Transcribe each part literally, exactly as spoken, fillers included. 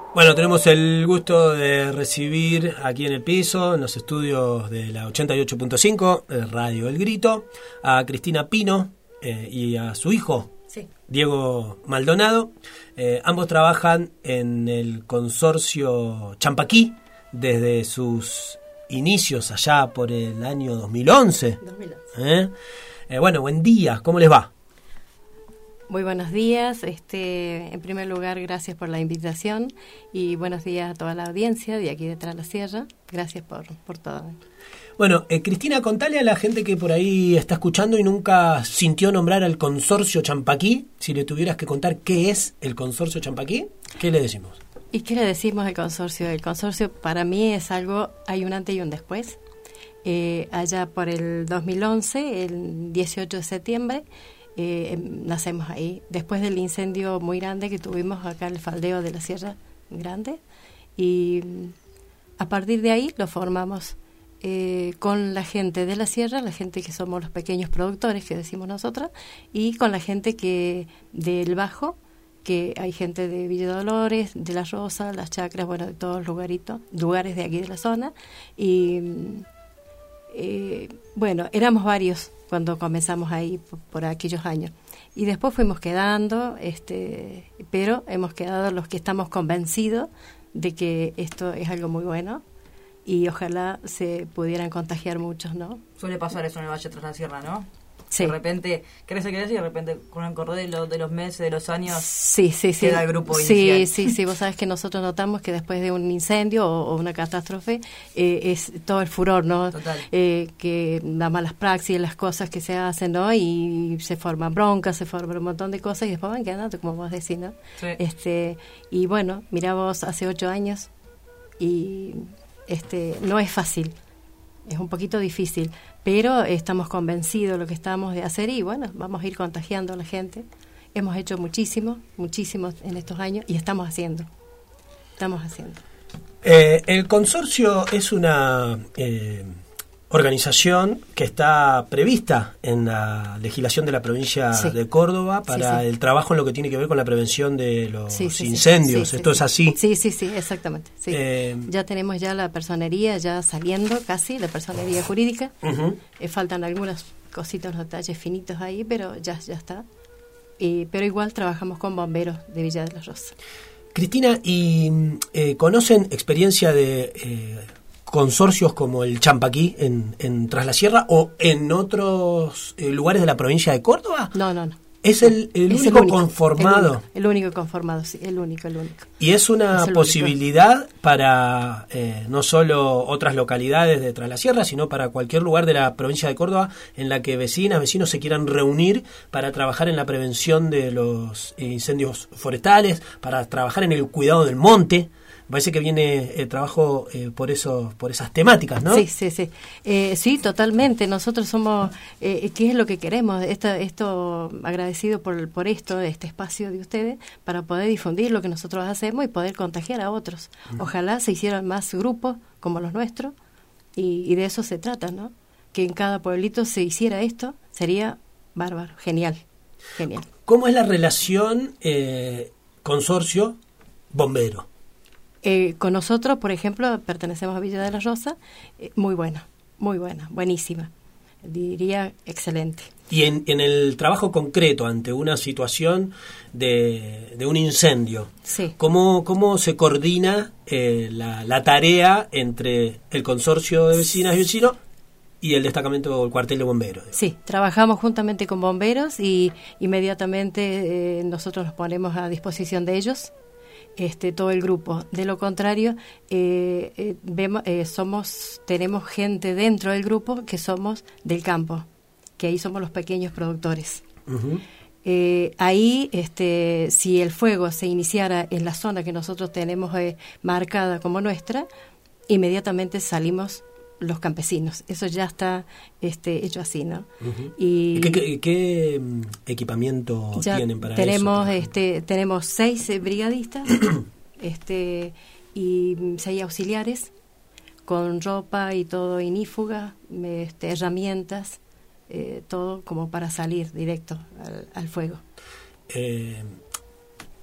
Bueno, tenemos el gusto de recibir aquí en el piso, en los estudios de la ochenta y ocho punto cinco, Radio El Grito, a Cristina Pino eh, y a su hijo, sí. Diego Maldonado. Eh, ambos trabajan en el consorcio Champaquí desde sus inicios allá por el año dos mil once. dos mil once. ¿Eh? Eh, bueno, buen día, ¿cómo les va? Muy buenos días. Este, en primer lugar, gracias por la invitación y buenos días a toda la audiencia de aquí detrás de la sierra. Gracias por, por todo. Bueno, eh, Cristina, contale a la gente que por ahí está escuchando y nunca sintió nombrar al consorcio Champaquí, si le tuvieras que contar qué es el consorcio Champaquí, ¿qué le decimos? ¿Y qué le decimos al consorcio? El consorcio para mí es algo, hay un antes y un después. Eh, allá por el dos mil once, el dieciocho de septiembre, Eh, nacemos ahí, después del incendio muy grande que tuvimos acá en el faldeo de la Sierra Grande, y a partir de ahí lo formamos eh, con la gente de la sierra, la gente que somos los pequeños productores que decimos nosotros, y con la gente que del Bajo, que hay gente de Villa Dolores, de La Rosa, Las Chacras, bueno, de todos los lugaritos, lugares de aquí de la zona, y eh, bueno, éramos varios cuando comenzamos ahí por, por aquellos años. Y después fuimos quedando, este, pero hemos quedado los que estamos convencidos de que esto es algo muy bueno y ojalá se pudieran contagiar muchos, ¿no? Suele pasar eso en el Valle Tras la Sierra, ¿no? Sí. De repente crece, crece y de repente con el correr de los, de los meses, de los años, sí, sí, sí. queda el grupo sí, inicial. Sí, sí, vos sabés que nosotros notamos que después de un incendio o, o una catástrofe eh, es todo el furor, ¿no? Total. Eh, que las malas praxis, las cosas que se hacen, ¿no? Y se forman broncas, se forman un montón de cosas y después van quedando, como vos decís, ¿no? Sí. Este, y bueno, mirá vos, hace ocho años y este no es fácil. Es un poquito difícil, pero estamos convencidos de lo que estamos de hacer y bueno, vamos a ir contagiando a la gente. Hemos hecho muchísimo, muchísimo en estos años y estamos haciendo, estamos haciendo. Eh, el consorcio es una eh, organización que está prevista en la legislación de la provincia sí. de Córdoba para sí, sí. el trabajo en lo que tiene que ver con la prevención de los sí, sí, incendios. sí, sí, ¿Esto sí, es así? Sí, sí, sí, exactamente. Sí. Eh, ya tenemos ya la personería ya saliendo casi, la personería jurídica. Uh-huh. Eh, faltan algunas cositas, los detalles finitos ahí, pero ya, ya está. Y, pero igual trabajamos con bomberos de Villa de la Rosa. Cristina, ¿y eh, conocen experiencia de eh, consorcios como el Champaquí en, en Tras la Sierra o en otros eh, lugares de la provincia de Córdoba? No, no, no. ¿Es el, el, es único, el único conformado? El único, el único conformado, sí, el único, el único. Y es una es posibilidad único. para eh, no solo otras localidades de Tras la Sierra, sino para cualquier lugar de la provincia de Córdoba en la que vecinas, vecinos se quieran reunir para trabajar en la prevención de los incendios forestales, para trabajar en el cuidado del monte. Parece que viene el trabajo eh, por eso, por esas temáticas, ¿no? Sí, sí, sí. Eh, sí, totalmente. Nosotros somos, eh, ¿qué es lo que queremos? Esto, esto agradecido por, por esto, este espacio de ustedes, para poder difundir lo que nosotros hacemos y poder contagiar a otros. Uh-huh. Ojalá se hicieran más grupos como los nuestros y, y de eso se trata, ¿no? Que en cada pueblito se hiciera esto, sería bárbaro, genial, genial. ¿Cómo es la relación eh, consorcio-bombero? Eh, con nosotros, por ejemplo, pertenecemos a Villa de la Rosa, eh, muy buena, muy buena, buenísima, diría excelente. Y en, en el trabajo concreto ante una situación de, de un incendio, sí. ¿cómo, cómo se coordina eh, la, la tarea entre el consorcio de vecinas y vecinos y el destacamento o el cuartel de bomberos? Sí, trabajamos juntamente con bomberos y inmediatamente eh, nosotros nos ponemos a disposición de ellos. Este, todo el grupo. De lo contrario, eh, eh, vemos, eh, somos, tenemos gente dentro del grupo que somos del campo, que ahí somos los pequeños productores. Uh-huh. Eh, ahí, este, si el fuego se iniciara en la zona que nosotros tenemos eh, marcada como nuestra, inmediatamente salimos los campesinos. Eso ya está este, hecho así, ¿no? Uh-huh. ¿Y qué, qué, qué equipamiento tienen para tenemos, eso? Este, tenemos seis eh, brigadistas este, y seis auxiliares con ropa y todo, inífuga, este, herramientas, eh, todo como para salir directo al, al fuego. Eh,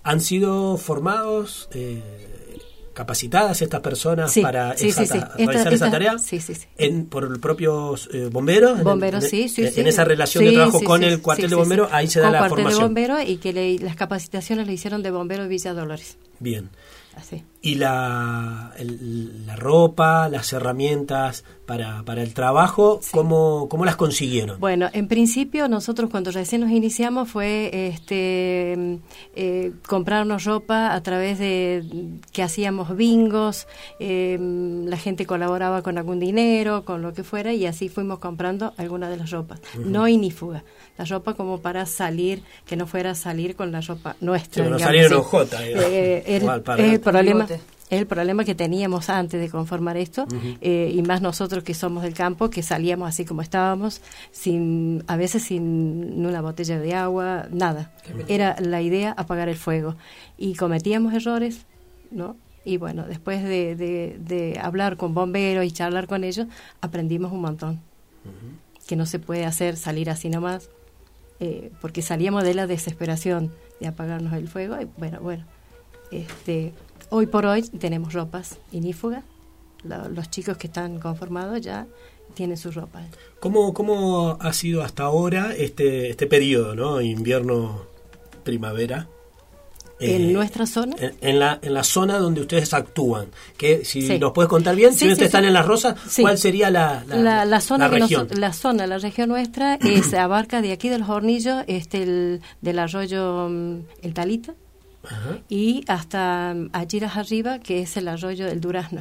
¿Han sido formados, eh, capacitadas estas personas sí, para sí, esa, sí, sí. realizar esta, esa esta, tarea? Sí, sí, sí. En, ¿Por los propios eh, bomberos? Bomberos, en, sí, sí, en, sí. En esa relación sí, de trabajo sí, con sí, el cuartel sí, de sí, bomberos, sí. ahí se da con la cuartel formación. de bomberos y que le, las capacitaciones le hicieron de bombero de Villa Dolores. Bien. Así. Y la, el, la ropa, las herramientas para, para el trabajo, sí. ¿cómo, ¿cómo las consiguieron? Bueno, en principio nosotros cuando recién nos iniciamos fue este eh, comprarnos ropa a través de que hacíamos bingos, eh, la gente colaboraba con algún dinero, con lo que fuera, y así fuimos comprando algunas de las ropas. Uh-huh. No inífuga, la ropa como para salir, que no fuera a salir con la ropa nuestra. Sí, no salir en ojota. Eh, el, Igual, para el problema el problema que teníamos antes de conformar esto, uh-huh. eh, y más nosotros que somos del campo, que salíamos así como estábamos, sin a veces sin una botella de agua, nada. Uh-huh. Era la idea apagar el fuego. Y cometíamos errores, ¿no? Y bueno, después de, de, de hablar con bomberos y charlar con ellos, aprendimos un montón. Uh-huh. Que no se puede hacer salir así nomás, eh, porque salíamos de la desesperación de apagarnos el fuego. Y bueno, bueno, este... Hoy por hoy tenemos ropas inífugas. Lo, los chicos que están conformados ya tienen sus ropas. ¿Cómo, cómo ha sido hasta ahora este este periodo, ¿no? Invierno, primavera. ¿En eh, nuestra zona? En, en la en la zona donde ustedes actúan. Que si sí. nos puedes contar bien, sí, si sí, ustedes sí, están sí. en Las Rosas, sí. ¿cuál sería la, la, la, la zona la región? Nos, la zona, la región nuestra es abarca de aquí de Los Hornillos, este el, del arroyo El Talita. Ajá. Y hasta allí arriba, que es el arroyo del Durazno.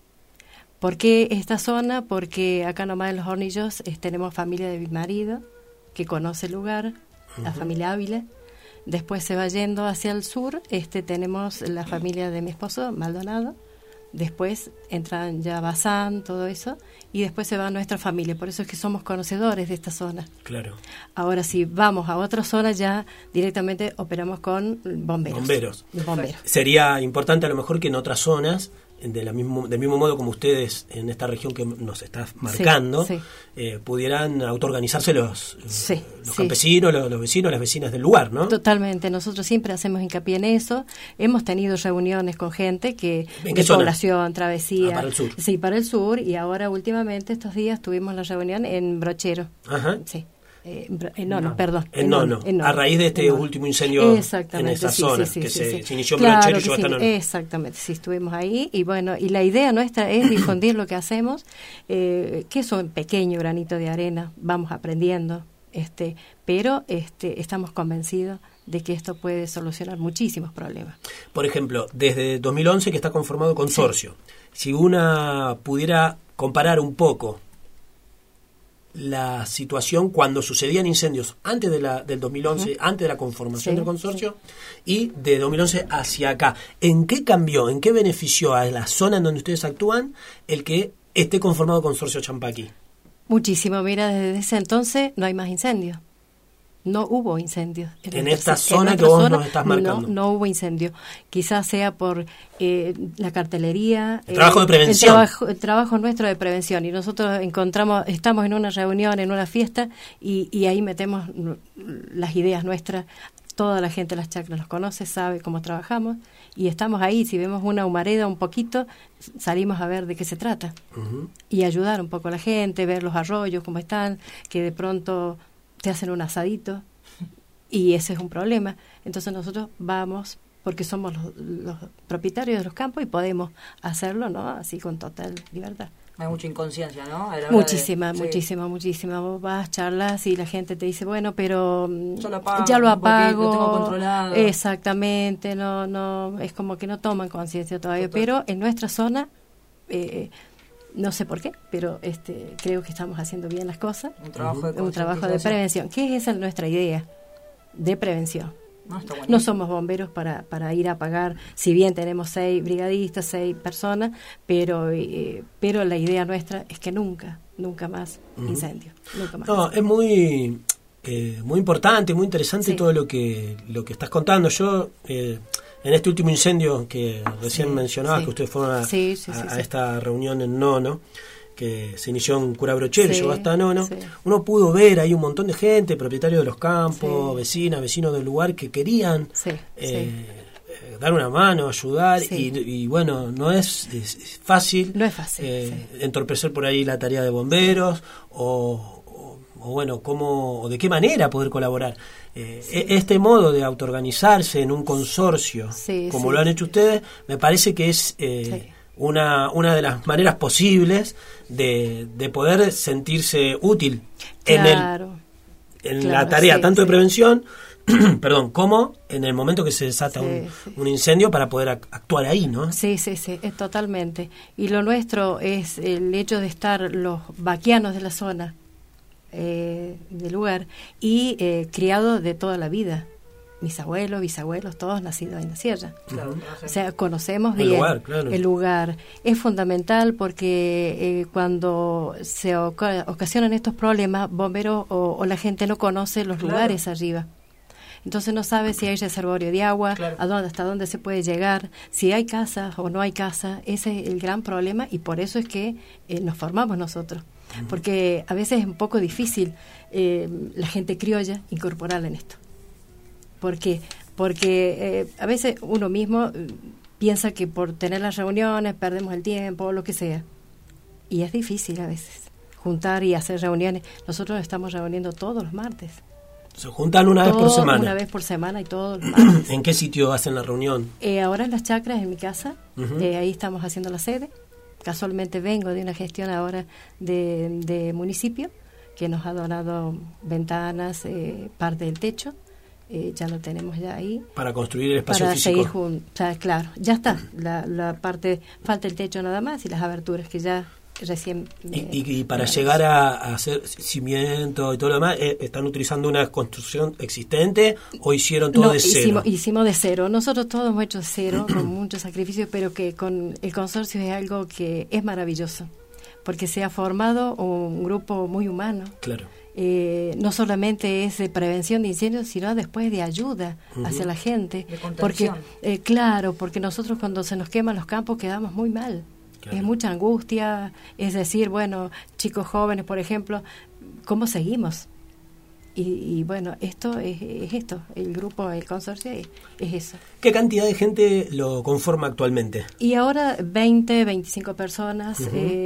¿Por qué esta zona? Porque acá nomás en Los Hornillos eh, tenemos familia de mi marido, que conoce el lugar, uh-huh. la familia Ávila. Después se va yendo hacia el sur, este tenemos la familia de mi esposo, Maldonado. Después entran ya Bazán, todo eso, y después se va nuestra familia. Por eso es que somos conocedores de esta zona. Claro. Ahora, si vamos a otra zona, ya directamente operamos con bomberos. Bomberos. Bomberos. Sería importante a lo mejor que en otras zonas, de la mismo, del mismo modo como ustedes en esta región que nos estás marcando, sí, sí. Eh, pudieran autoorganizarse los, sí, los sí. campesinos, los, los vecinos, las vecinas del lugar, ¿no? Totalmente, nosotros siempre hacemos hincapié en eso. Hemos tenido reuniones con gente que ¿En de qué población, travesía, ah, para el sur. Sí, para el sur, y ahora últimamente estos días tuvimos la reunión en Brochero. Ajá. Sí. Eh, en Nono, no. perdón. En Nono, en a raíz de este último incendio en esa sí, zona, sí, sí, que sí, se, sí. se inició en claro Brochero y llegó sí, hasta Nono. Exactamente, sí, estuvimos ahí, y bueno, y la idea nuestra es difundir lo que hacemos, eh, que es un pequeño granito de arena, vamos aprendiendo, este, pero este, estamos convencidos de que esto puede solucionar muchísimos problemas. Por ejemplo, desde dos mil once que está conformado consorcio, sí. Si una pudiera comparar un poco la situación cuando sucedían incendios antes de la del dos mil once, uh-huh. antes de la conformación sí, del consorcio, sí. y de dos mil once hacia acá, ¿en qué cambió, en qué benefició a la zona en donde ustedes actúan el que esté conformado Consorcio Champaquí? Muchísimo, mira, desde ese entonces no hay más incendios. No hubo incendios. En, en esta zona en que vos zona, nos estás marcando. No, no hubo incendio. Quizás sea por eh, la cartelería. El eh, trabajo de prevención. El trabajo, el trabajo nuestro de prevención. Y nosotros encontramos, estamos en una reunión, en una fiesta, y, y ahí metemos las ideas nuestras. Toda la gente de las chacras los conoce, sabe cómo trabajamos, y estamos ahí. Si vemos una humareda un poquito, salimos a ver de qué se trata. Uh-huh. Y ayudar un poco a la gente, ver los arroyos, cómo están, que de pronto te hacen un asadito, y ese es un problema. Entonces nosotros vamos, porque somos los, los propietarios de los campos y podemos hacerlo, ¿no? Así con total libertad. Hay mucha inconsciencia, ¿no? Muchísima, de, muchísima, sí. muchísima. Vos vas, charlas y la gente te dice, bueno, pero lo apago, ya lo apago. Lo tengo controlado. Exactamente, no, no, es como que no toman conciencia todavía. Total. Pero en nuestra zona, eh, no sé por qué, pero este creo que estamos haciendo bien las cosas. Un trabajo de, un trabajo de prevención. ¿Qué es esa nuestra idea de prevención? No, no somos bomberos para, para ir a apagar, si bien tenemos seis brigadistas, seis personas, pero eh, pero la idea nuestra es que nunca, nunca más uh-huh. incendio. Nunca más no, incendio. Es muy eh, muy importante, muy interesante sí. todo lo que lo que estás contando. Yo eh, en este último incendio que recién sí, mencionabas, sí. que ustedes fueron a, sí, sí, sí, a, a sí. esta reunión en Nono, que se inició en Cura Brochero, sí, llegó hasta Nono, sí. uno pudo ver ahí un montón de gente, propietarios de los campos, sí. vecinas, vecinos del lugar, que querían sí, eh, sí. eh, dar una mano, ayudar, Sí. y, y bueno, no es, es- es fácil, No es fácil, eh, sí. entorpecer por ahí la tarea de bomberos, o, o, o bueno, cómo, o de qué manera poder colaborar. Eh, e- Este modo de autoorganizarse en un consorcio, Sí, como sí. lo han hecho ustedes, me parece que es eh, Sí. una, una de las maneras posibles de, de poder sentirse útil en el Claro. en Claro, la tarea sí, tanto de sí. prevención, perdón, como en el momento que se desata Sí, un, sí. un incendio para poder ac- actuar ahí, ¿no? Sí, sí, sí, es totalmente. Y lo nuestro es el hecho de estar los vaquianos de la zona, eh, del lugar, y eh, criados de toda la vida. Mis abuelos, bisabuelos, todos nacidos en la sierra. Claro, O sea, conocemos El bien lugar, claro. el lugar. Es fundamental porque eh, cuando se oca- ocasionan estos problemas, bomberos o, o la gente no conoce los Claro. lugares arriba. Entonces no sabe si hay reservorio de agua, Claro. a dónde, hasta dónde se puede llegar, si hay casa o no hay casa. Ese es el gran problema y por eso es que eh, nos formamos nosotros. Porque a veces es un poco difícil eh, la gente criolla incorporarla en esto. ¿Por qué? Porque eh, a veces uno mismo eh, piensa que por tener las reuniones perdemos el tiempo o lo que sea. Y es difícil a veces juntar y hacer reuniones. Nosotros nos estamos reuniendo todos los martes. Se juntan una vez por Todo- semana. Una vez por semana y todos los martes. ¿En qué sitio hacen la reunión? Eh, ahora en las chacras, en mi casa, Ujú. eh, ahí estamos haciendo la sede. Casualmente vengo de una gestión ahora de, de municipio que nos ha donado ventanas, eh, parte del techo. Eh, ya lo tenemos ya ahí. Para construir el espacio Para físico. seguir juntos. Claro, ya está. La, la parte, falta el techo nada más y las aberturas que ya recién... Y, eh, y- y para eh, llegar a, a hacer cimiento y todo lo demás, eh, ¿están utilizando una construcción existente o hicieron todo no, de cero? Hicimos, hicimos de cero. Nosotros todos hemos hecho de cero, con mucho sacrificio, pero que con el consorcio es algo que es maravilloso, porque se ha formado un grupo muy humano. Claro. Eh, no solamente es de prevención de incendios, sino después de ayuda Ujú. hacia la gente. De Porque, contención. eh, claro, porque nosotros cuando se nos queman los campos quedamos muy mal. Claro. Es mucha angustia, es decir, bueno, chicos jóvenes, por ejemplo, ¿cómo seguimos? Y, y bueno, esto es, es esto, el grupo, el consorcio es, es eso. ¿Qué cantidad de gente lo conforma actualmente? Y ahora veinte, veinticinco personas, Ujú.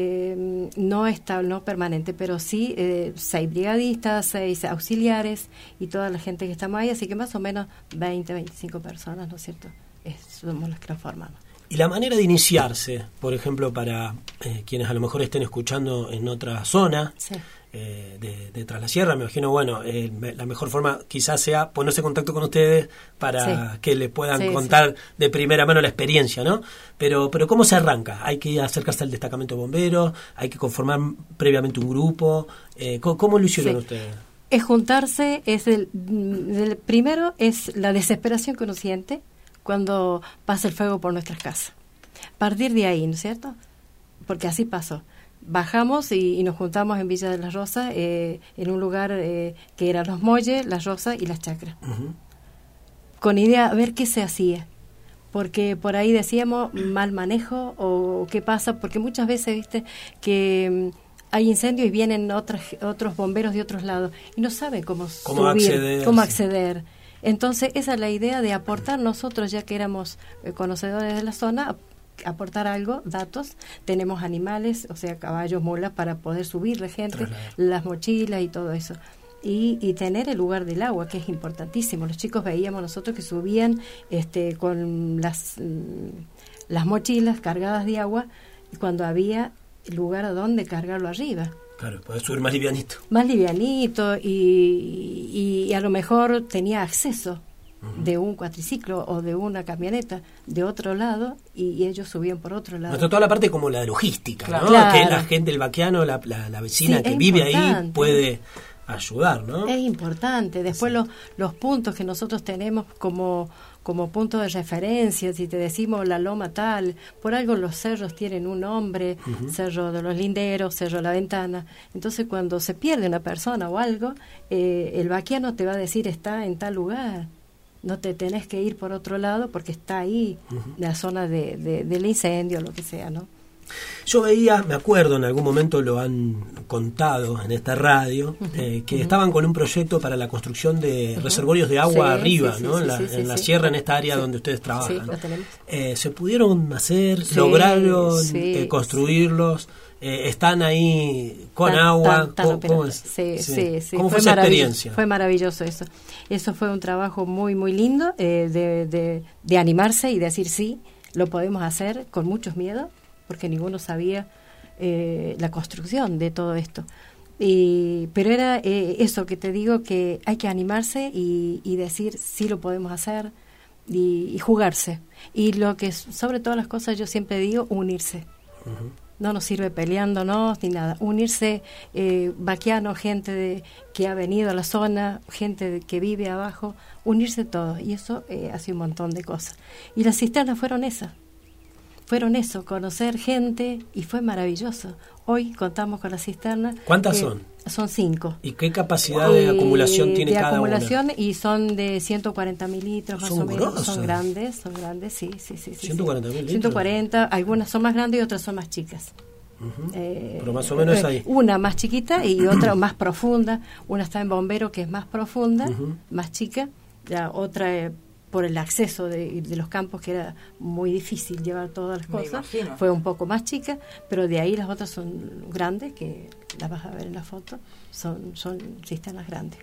eh, no estable, no permanente, pero sí eh, seis brigadistas, seis auxiliares y toda la gente que estamos ahí, así que más o menos veinte, veinticinco personas, ¿no es cierto? Es, somos los que nos formamos. Y la manera de iniciarse, por ejemplo, para eh, quienes a lo mejor estén escuchando en otra zona Sí. eh, de, de Tras la Sierra, me imagino, bueno, eh, me- la mejor forma quizás sea ponerse en contacto con ustedes para Sí. que les puedan Sí, contar de primera mano la experiencia, ¿no? Pero, pero ¿cómo se arranca? ¿Hay que acercarse al destacamento de bomberos? ¿Hay que conformar previamente un grupo? Eh, ¿cómo, cómo lo hicieron Sí. ustedes? Es juntarse, es el, el primero es la desesperación que uno siente cuando pasa el fuego por nuestras casas. Partir de ahí, ¿no es cierto? Porque así pasó. Bajamos y, y nos juntamos en Villa de las Rosas, eh, en un lugar eh, que eran los Molles, las Rosas y las Chacras, Ujú. con idea a ver qué se hacía. Porque por ahí decíamos mal manejo o qué pasa, porque muchas veces, viste, que mm, hay incendios y vienen otras, otros bomberos de otros lados y no saben cómo, Cómo subir, acceder, cómo sí. acceder. Entonces, esa es la idea de aportar nosotros, ya que éramos eh, conocedores de la zona, ap- aportar algo, datos. Tenemos animales, o sea, caballos, mulas, para poder subir la gente, Trasladar. las mochilas y todo eso. Y, y tener el lugar del agua, que es importantísimo. Los chicos veíamos nosotros que subían este, con las, mm, las mochilas cargadas de agua y cuando había lugar a donde cargarlo arriba. Claro, puede subir más livianito. Más livianito y, y a lo mejor tenía acceso de un cuatriciclo o de una camioneta de otro lado y, y ellos subían por otro lado. Nuestra toda la parte como la logística, Claro. ¿no? Claro. Que la gente, el vaquiano, la, la, la vecina Sí, que es vive ahí importante. puede ayudar, ¿no? Es importante. Después Sí. los, los puntos que nosotros tenemos como, como punto de referencia, si te decimos la loma tal, por algo los cerros tienen un nombre, Ujú. Cerro de los Linderos, Cerro La Ventana. Entonces cuando se pierde una persona o algo, eh, el vaquiano te va a decir está en tal lugar. No te tenés que ir por otro lado porque está ahí, Ujú. en la zona de, de, del incendio, lo que sea, ¿no? Yo veía, me acuerdo, en algún momento lo han contado en esta radio, uh-huh, eh, que uh-huh. estaban con un proyecto para la construcción de uh-huh. reservorios de agua sí, arriba, sí, ¿no? Sí, en la, sí, en sí, la sierra, sí. en esta área sí. donde ustedes trabajan. Sí, lo tenemos. Eh, ¿Se pudieron hacer, sí, lograron sí, eh, construirlos? Sí. Eh, ¿Están ahí con tan, agua? Tan, tan ¿Cómo, ¿cómo, es? Sí, sí. Sí, sí. ¿Cómo fue, fue esa experiencia? Fue maravilloso eso. Eso fue un trabajo muy, muy lindo eh, de, de, de animarse y decir sí, lo podemos hacer con muchos miedos, porque ninguno sabía eh, la construcción de todo esto. Y, pero era eh, eso que te digo, que hay que animarse y, y decir sí lo podemos hacer y, y jugarse. Y lo que sobre todas las cosas yo siempre digo, unirse. Uh-huh. No nos sirve peleándonos ni nada. Unirse, eh, vaquianos, gente de, que ha venido a la zona, gente de, que vive abajo, unirse todos. Y eso eh, hace un montón de cosas. Y las cisternas fueron esas. Fueron eso, conocer gente, y fue maravilloso. Hoy contamos con la cisterna. ¿Cuántas son? Son cinco. ¿Y qué capacidad de eh, acumulación tiene de cada acumulación, una? Y son de ciento cuarenta mil litros más son o menos. Grosas. Son grandes, son grandes, sí, sí, sí. sí ciento cuarenta mil litros. ciento cuarenta, algunas son más grandes y otras son más chicas. Uh-huh. eh, Pero más o menos ahí. Una más chiquita y otra más profunda. Una está en Bombero, que es más profunda, uh-huh. más chica. La otra... Eh, por el acceso de, de los campos, que era muy difícil llevar todas las cosas, fue un poco más chica, pero de ahí las otras son grandes, que las vas a ver en la foto, son, son cisternas grandes.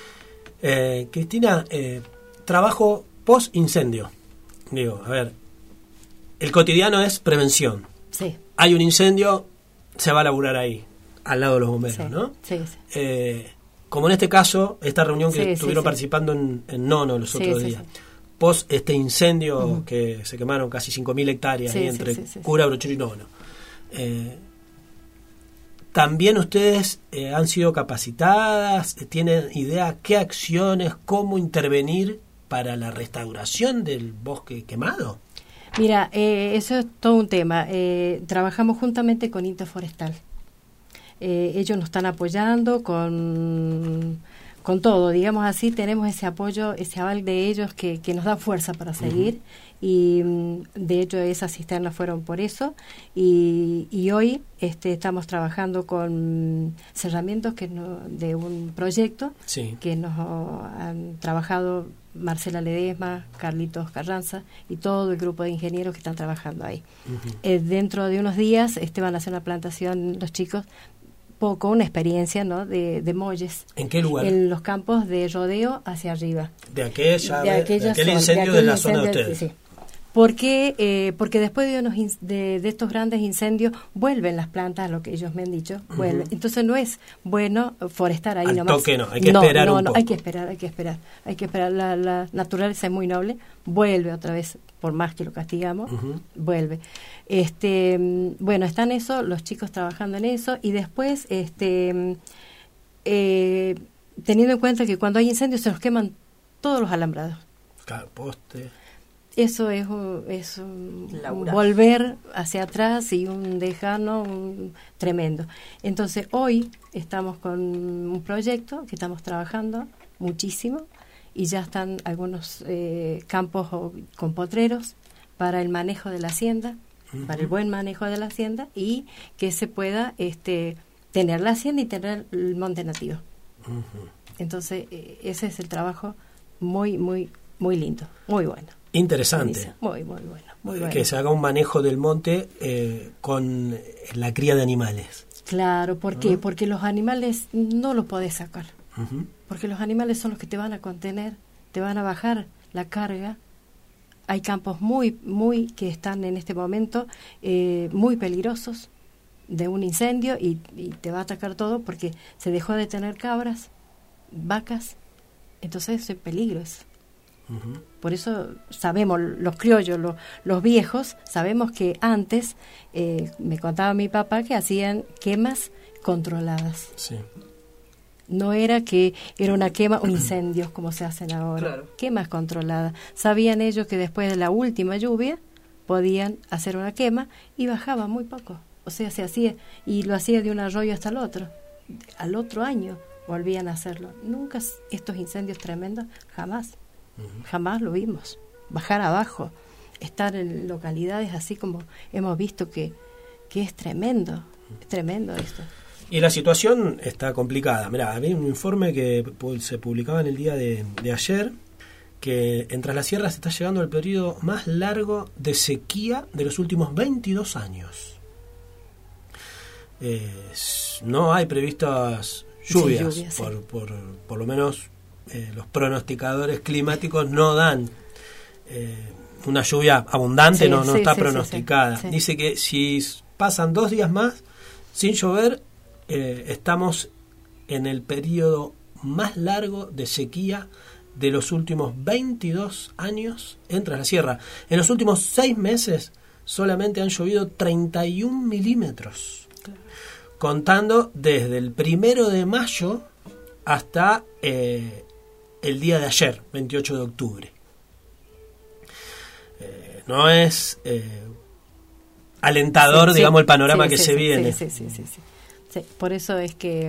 Eh, Cristina, eh, trabajo post-incendio. Digo, a ver, el cotidiano es prevención. Sí. Hay un incendio, se va a laburar ahí, al lado de los bomberos, sí, ¿no? Sí, sí. Eh, como en este caso, esta reunión que sí, estuvieron sí, participando sí. En, en Nono los sí, otros sí, días. Sí. Post este incendio uh-huh. que se quemaron casi cinco mil hectáreas sí, ahí sí, entre sí, sí, Cura, Brochero y Nono. Eh, ¿También ustedes eh, han sido capacitadas? ¿Tienen idea qué acciones, cómo intervenir para la restauración del bosque quemado? Mira, eh, eso es todo un tema. Eh, trabajamos juntamente con Interforestal. Eh, ellos nos están apoyando con... con todo, digamos así, tenemos ese apoyo, ese aval de ellos que, que nos da fuerza para seguir. Uh-huh. Y de hecho esas cisternas fueron por eso, y, y hoy este, estamos trabajando con cerramientos que no, de un proyecto sí. que nos han trabajado Marcela Ledesma, Carlitos Carranza y todo el grupo de ingenieros que están trabajando ahí. Uh-huh. Eh, dentro de unos días este, van a hacer una plantación los chicos, poco una experiencia, ¿no? de, de molles. ¿En qué lugar? En los campos de rodeo hacia arriba. De aquella, de, de aquel incendio de, de la incendio, zona de ustedes. Sí. Porque, eh, porque después de, unos in, de, de estos grandes incendios vuelven las plantas, lo que ellos me han dicho, uh-huh. vuelven. Entonces no es bueno forestar ahí Al nomás. toque no, hay que no, esperar no, un no, poco. hay que esperar, hay que esperar, hay que esperar. La, la naturaleza es muy noble, vuelve otra vez, por más que lo castigamos, uh-huh. vuelve. Este, bueno, están eso, los chicos trabajando en eso, y después, este, eh, teniendo en cuenta que cuando hay incendios se nos queman todos los alambrados. Claro, poste. Eso es, un, es un, un volver hacia atrás y un lejano un tremendo. Entonces hoy estamos con un proyecto que estamos trabajando muchísimo y ya están algunos eh, campos o, con potreros para el manejo de la hacienda, uh-huh. para el buen manejo de la hacienda, y que se pueda este, tener la hacienda y tener el monte nativo. Uh-huh. Entonces eh, ese es el trabajo muy, muy, muy lindo, muy bueno. Interesante. Muy, muy bueno, muy bueno. Que se haga un manejo del monte eh, con la cría de animales. Claro, ¿por qué? Uh-huh. Porque los animales no los podés sacar. Uh-huh. Porque los animales son los que te van a contener, te van a bajar la carga. Hay campos muy, muy, que están en este momento eh, muy peligrosos de un incendio y, y te va a atacar todo porque se dejó de tener cabras, vacas, entonces es peligro eso. Uh-huh. Por eso sabemos, los criollos, los, los viejos, sabemos que antes, eh, me contaba mi papá que hacían quemas controladas. Sí. No era que era una quema o incendios como se hacen ahora. Claro. Quemas controladas. Sabían ellos que después de la última lluvia podían hacer una quema y bajaba muy poco. O sea, se hacía, y lo hacía de un arroyo hasta el otro. Al otro año volvían a hacerlo. Nunca estos incendios tremendos, jamás. Uh-huh. Jamás lo vimos. Bajar abajo, estar en localidades así como hemos visto que que es tremendo, es tremendo esto. Y la situación está complicada. Mirá, había un informe que se publicaba en el día de, de ayer, que en Tras las Sierras está llegando el periodo más largo de sequía de los últimos veintidós años. Eh, no hay previstas lluvias, sí, lluvias por, sí. por, por lo menos eh, los pronosticadores climáticos no dan eh, una lluvia abundante, sí, no, no sí, está sí, pronosticada. Sí, sí. Dice que si pasan dos días más sin llover, eh, estamos en el periodo más largo de sequía de los últimos veintidós años en Tras la Sierra. En los últimos seis meses solamente han llovido treinta y un milímetros, claro. Contando desde el primero de mayo hasta eh, el día de ayer, veintiocho de octubre. Eh, no es eh, alentador, sí, digamos, sí, el panorama sí, que sí, se sí, viene. Sí, sí, sí, sí, sí. Sí, por eso es que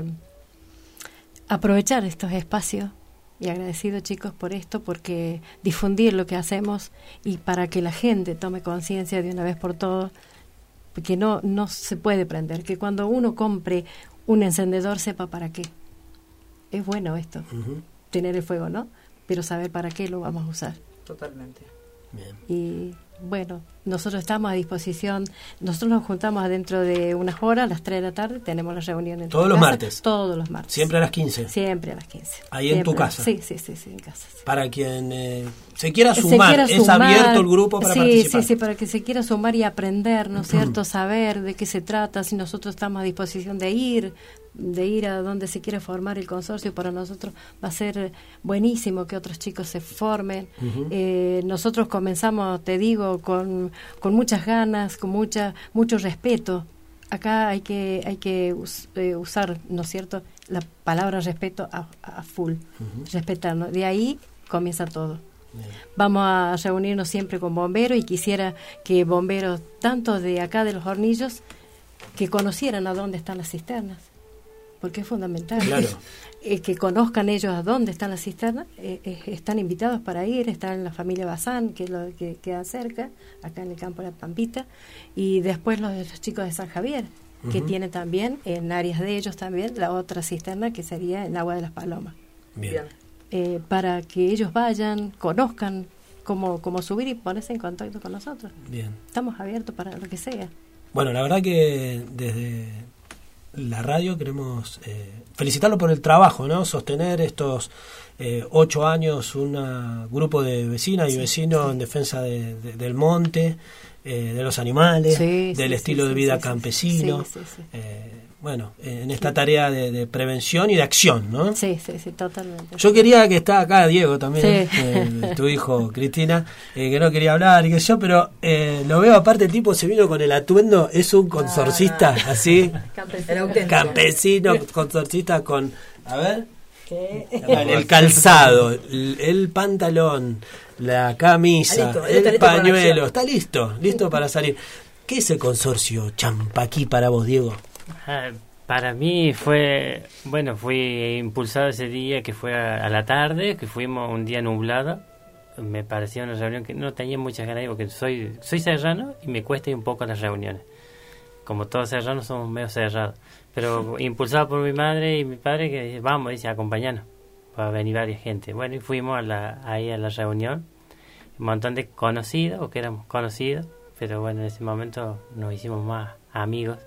aprovechar estos espacios, y agradecido, chicos, por esto, porque difundir lo que hacemos y para que la gente tome conciencia de una vez por todas, que no, no se puede prender, que cuando uno compre un encendedor sepa para qué. Es bueno esto, uh-huh. tener el fuego, ¿no? Pero saber para qué lo vamos a usar. Totalmente. Bien. Y bueno, nosotros estamos a disposición. Nosotros nos juntamos dentro de unas horas, a las tres de la tarde, tenemos la reunión en ¿Todos los casa, martes? Todos los martes. ¿Siempre a las quince? Siempre a las quince. ¿Ahí Siempre. en tu casa? Sí, sí, sí, sí, en casa. Sí. Para quien eh, se quiera sumar, se quiera es sumar, abierto el grupo para sí, participar. Sí, sí, para que se quiera sumar y aprender, ¿no es cierto? Saber de qué se trata, si nosotros estamos a disposición de ir, de ir a donde se quiere formar el consorcio. Para nosotros va a ser buenísimo que otros chicos se formen. Uh-huh. Eh, nosotros comenzamos, te digo, con, con muchas ganas, con mucha mucho respeto. Acá hay que hay que us, eh, usar, ¿no es cierto?, la palabra respeto a, a full, uh-huh. respetarnos. De ahí comienza todo. Bien. Vamos a reunirnos siempre con bomberos y quisiera que bomberos, tanto de acá de Los Hornillos, que conocieran a dónde están las cisternas, porque es fundamental. Claro. eh, que conozcan ellos a dónde están las cisternas. Eh, eh, están invitados para ir, están en la familia Bazán, que es lo que queda cerca, acá en el campo de la Pampita, y después los, los chicos de San Javier, uh-huh. que tienen también, en áreas de ellos también, la otra cisterna que sería en Agua de las Palomas. Bien. Eh, para que ellos vayan, conozcan cómo, cómo subir y ponerse en contacto con nosotros. Bien. Estamos abiertos para lo que sea. Bueno, la verdad que desde la radio queremos eh, felicitarlo por el trabajo, ¿no? Sostener estos eh, ocho años un grupo de vecinas y sí, vecinos sí. en defensa de, de, del monte, eh, de los animales, sí, del sí, estilo sí, de vida sí, campesino. Sí, sí, sí. Eh, bueno, en esta tarea de, de prevención y de acción, ¿no? Sí, sí, sí, totalmente. Yo quería que está acá Diego también, sí. eh, tu hijo Cristina, eh, que no quería hablar y que yo, pero eh, lo veo aparte, el tipo se vino con el atuendo, es un consorcista, ah, así, campesino, campesino, consorcista con, a ver, ¿qué? El calzado, el, el pantalón, la camisa, listo, el listo pañuelo, está listo, listo para salir. ¿Qué es el consorcio Champaquí para vos, Diego? Ah, para mí fue, bueno, fui impulsado ese día que fue a, a la tarde, que fuimos un día nublado. Me pareció una reunión que no tenía muchas ganas, porque soy soy serrano y me cuesta un poco las reuniones. Como todos serranos somos medio cerrados. Pero impulsado por mi madre y mi padre, que dice, vamos, dice, acompañanos. Va a venir varias gente. Bueno, y fuimos a la, ahí a la reunión. Un montón de conocidos, o que éramos conocidos, pero bueno, en ese momento nos hicimos más amigos.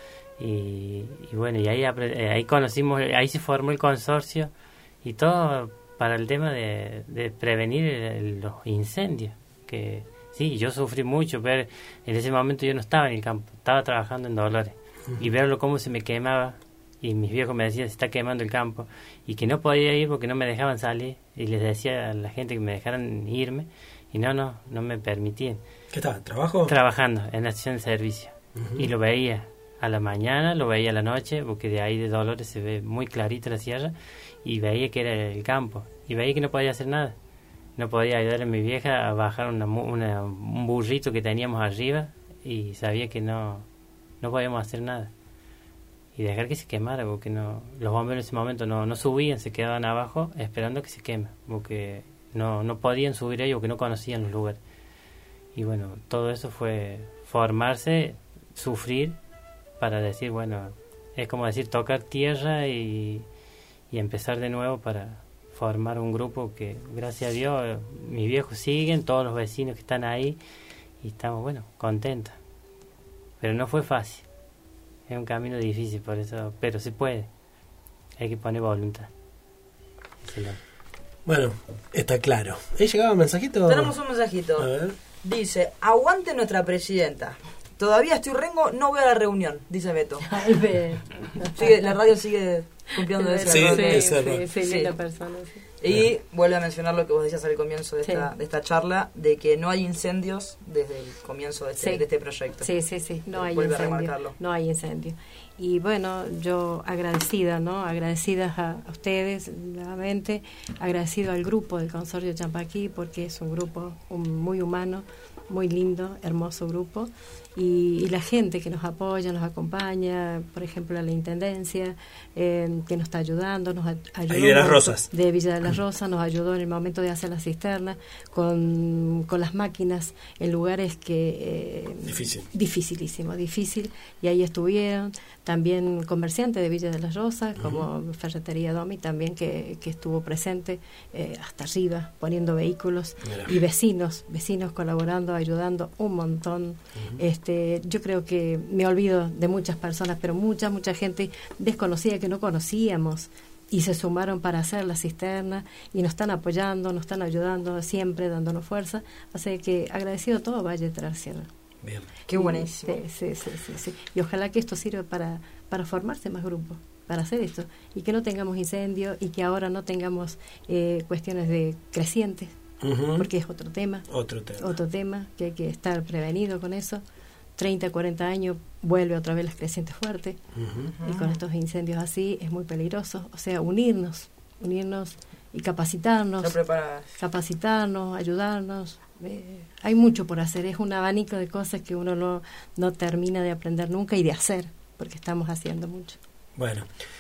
Y, y bueno, y ahí ahí conocimos, ahí se formó el consorcio y todo para el tema de, de prevenir el, los incendios, que sí, yo sufrí mucho, ver en ese momento yo no estaba en el campo, estaba trabajando en Dolores, uh-huh. y verlo cómo se me quemaba, y mis viejos me decían, se está quemando el campo, y que no podía ir porque no me dejaban salir, y les decía a la gente que me dejaran irme, y no, no, no me permitían. ¿Qué estaba? ¿Trabajo? Trabajando en la estación de servicio, uh-huh. y lo veía a la mañana, lo veía a la noche, porque de ahí de Dolores se ve muy clarito la sierra, y veía que era el campo, y veía que no podía hacer nada. No podía ayudar a mi vieja a bajar una, una, un burrito que teníamos arriba, y sabía que no, no podíamos hacer nada. Y dejar que se quemara, porque no los bomberos en ese momento no, no subían, se quedaban abajo esperando que se queme, porque no, no podían subir ellos, porque no conocían los lugares. Y bueno, todo eso fue formarse, sufrir, para decir, bueno, es como decir tocar tierra y, y empezar de nuevo para formar un grupo que, gracias a Dios, mis viejos siguen, todos los vecinos que están ahí, y estamos, bueno, contentos. Pero no fue fácil, es un camino difícil, por eso, pero se puede, hay que poner voluntad. Bueno, está claro. ¿Ahí llegaba un mensajito? Tenemos un mensajito. A ver. Dice, aguante nuestra presidenta. Todavía estoy rengo, no voy a la reunión, dice Beto. Sigue, la radio sigue cumpliendo ese Sí, rol. sí, ese rol. sí, sí, Sí. linda persona, sí. Y vuelve a mencionar lo que vos decías al comienzo de esta, Sí. de esta charla, de que no hay incendios desde el comienzo de este, Sí. de este proyecto. Sí, sí, sí, no hay Vuelve a incendio. remarcarlo. No hay incendio. Y bueno, yo agradecida, ¿no? Agradecidas a, a ustedes, nuevamente, agradecido al grupo del Consorcio Champaquí, porque es un grupo un, muy humano, muy lindo, hermoso grupo. Y, y la gente que nos apoya, nos acompaña, por ejemplo, a la Intendencia, eh, que nos está ayudando, nos a- ayudó. Ahí de las Rosas. De Villa de las Rosas, nos ayudó en el momento de hacer la cisterna, con, con las máquinas en lugares que... eh, Difícil. Dificilísimo, difícil, y ahí estuvieron también comerciantes de Villa de las Rosas, como uh-huh. Ferretería Domi, también que, que estuvo presente eh, hasta arriba, poniendo vehículos, Mira. y vecinos, vecinos colaborando, ayudando un montón. Uh-huh. Este, yo creo que me olvido de muchas personas, pero mucha, mucha gente desconocida que no conocíamos, y se sumaron para hacer la cisterna y nos están apoyando, nos están ayudando siempre, dándonos fuerza. Así que agradecido a todo Valle de la Sierra. Bien. Qué buenísimo. Sí, sí, sí, sí, sí. Y ojalá que esto sirva para, para formarse más grupos, para hacer esto, y que no tengamos incendios y que ahora no tengamos eh, cuestiones de crecientes, uh-huh. porque es otro tema. Otro tema. Otro tema, que hay que estar prevenido con eso. treinta, cuarenta años vuelve otra vez las crecientes fuertes, uh-huh. y con estos incendios así es muy peligroso. O sea, unirnos, unirnos y capacitarnos, capacitarnos, ayudarnos. Eh, hay mucho por hacer, es un abanico de cosas que uno no, no termina de aprender nunca y de hacer, porque estamos haciendo mucho. Bueno,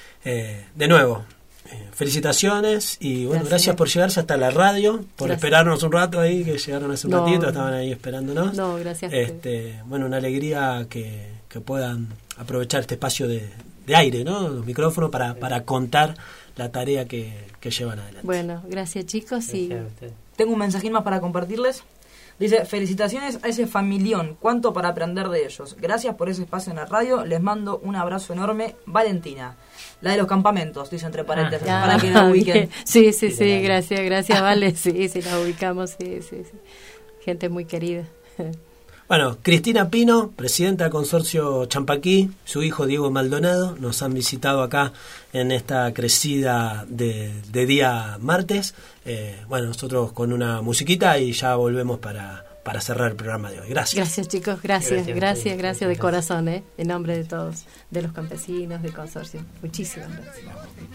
eh, de nuevo, eh, felicitaciones y bueno, gracias. gracias por llegarse hasta la radio, por gracias. esperarnos un rato ahí, que llegaron hace un no, ratito, estaban ahí esperándonos. No, gracias. Este, bueno, una alegría que, que puedan aprovechar este espacio de, de aire, ¿no? Los micrófonos para, para contar la tarea que, que llevan adelante. Bueno, gracias chicos. Y gracias tengo un mensajín más para compartirles. Dice, felicitaciones a ese familión, cuánto para aprender de ellos. Gracias por ese espacio en la radio, les mando un abrazo enorme. Valentina, la de los campamentos, dice entre paréntesis, ah, para que la ubiquen. Sí, sí, sí, sí, gracias, gracias, Vale, sí, sí, la ubicamos, sí, sí, sí. Gente muy querida. Bueno, Cristina Pino, presidenta del Consorcio Champaquí, su hijo Diego Maldonado, nos han visitado acá en esta crecida de, de día martes. Eh, bueno, nosotros con una musiquita y ya volvemos para, para cerrar el programa de hoy. Gracias. Gracias chicos, gracias, gracias, gracias, gracias de corazón, ¿eh? En nombre de todos, de los campesinos, del Consorcio. Muchísimas gracias.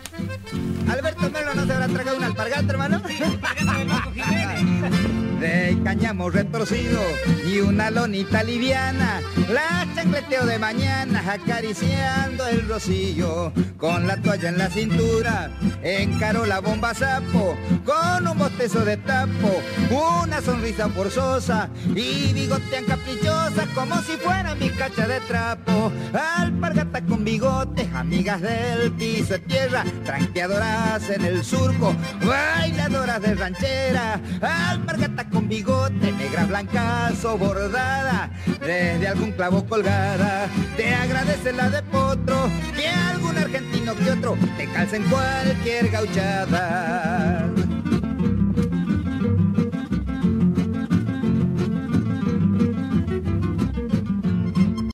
Alberto Melo, ¿no se habrá tragado una alpargata, hermano? De cáñamo retorcido y una lonita liviana, la chancleteo de mañana acariciando el rocío, con la toalla en la cintura encaró la bomba sapo, con un bostezo de tapo, una sonrisa forzosa y bigotean caprichosa como si fuera mi cacha de trapo. Alpargata con bigotes, amigas del piso de tierra, tranqueadoras en el surco, bailadoras de ranchera. Alpargata con bigote, negra, blanca, sobordada, desde algún clavo colgada. Te agradece la de potro, que algún argentino que otro te calza en cualquier gauchada.